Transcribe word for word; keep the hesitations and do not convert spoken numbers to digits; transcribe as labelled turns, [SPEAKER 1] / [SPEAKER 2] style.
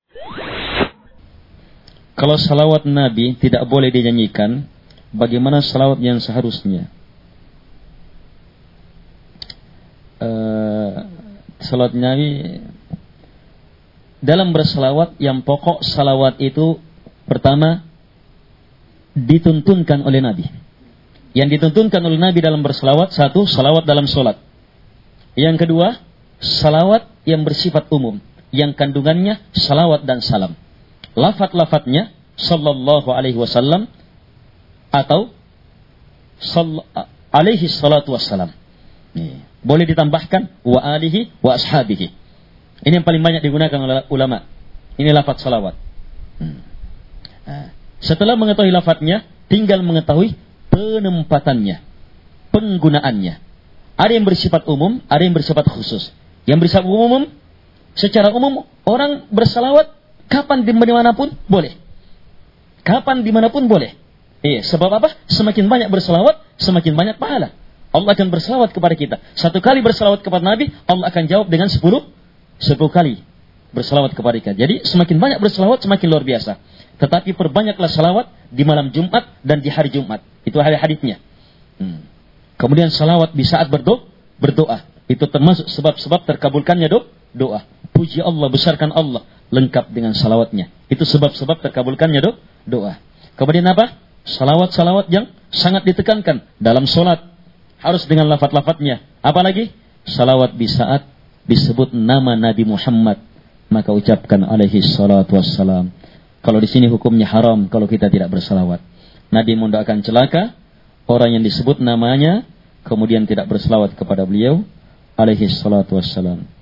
[SPEAKER 1] Kalau salawat Nabi tidak boleh dinyanyikan, bagaimana salawat yang seharusnya? Uh, salawat Nabi, dalam bersalawat yang pokok salawat itu pertama dituntunkan oleh Nabi. Yang dituntunkan oleh Nabi dalam bersalawat, satu, salawat dalam solat. Yang kedua, salawat yang bersifat umum, yang kandungannya salawat dan salam. Lafaz-lafaznya sallallahu alaihi wasallam atau sall, alaihi salatu wassalam. Boleh ditambahkan wa alihi wa ashabihi. Ini yang paling banyak digunakan oleh ulama. Ini lafaz salawat. Hmm. Setelah mengetahui lafaznya, tinggal mengetahui penempatannya, penggunaannya. Ada yang bersifat umum, ada yang bersifat khusus. Yang bersifat umum, secara umum orang bersalawat kapan di manapun boleh. Kapan dimanapun boleh. Iya, sebab apa? Semakin banyak bersalawat, semakin banyak pahala. Allah akan bersalawat kepada kita. Satu kali bersalawat kepada Nabi, Allah akan jawab dengan sepuluh, sepuluh kali bersalawat kepada kita. Jadi semakin banyak bersalawat, semakin luar biasa. Tetapi perbanyaklah salawat di malam Jumat dan di hari Jumat. Itu hadis-hadisnya. Hmm. Kemudian salawat di saat berdoa, berdoa. Itu termasuk sebab-sebab terkabulkannya do, doa. Puji Allah, besarkan Allah, lengkap dengan salawatnya. Itu sebab-sebab terkabulkannya do, doa. Kemudian apa? Salawat-salawat yang sangat ditekankan dalam solat. Harus dengan lafaz-lafaznya. Apalagi? Salawat di saat disebut nama Nabi Muhammad. Maka ucapkan alaihi salatu wassalam. Kalau di sini hukumnya haram kalau kita tidak bersalawat. Nabi mendoakan celaka orang yang disebut namanya kemudian tidak bersalawat kepada beliau alaihi salatu wassalam.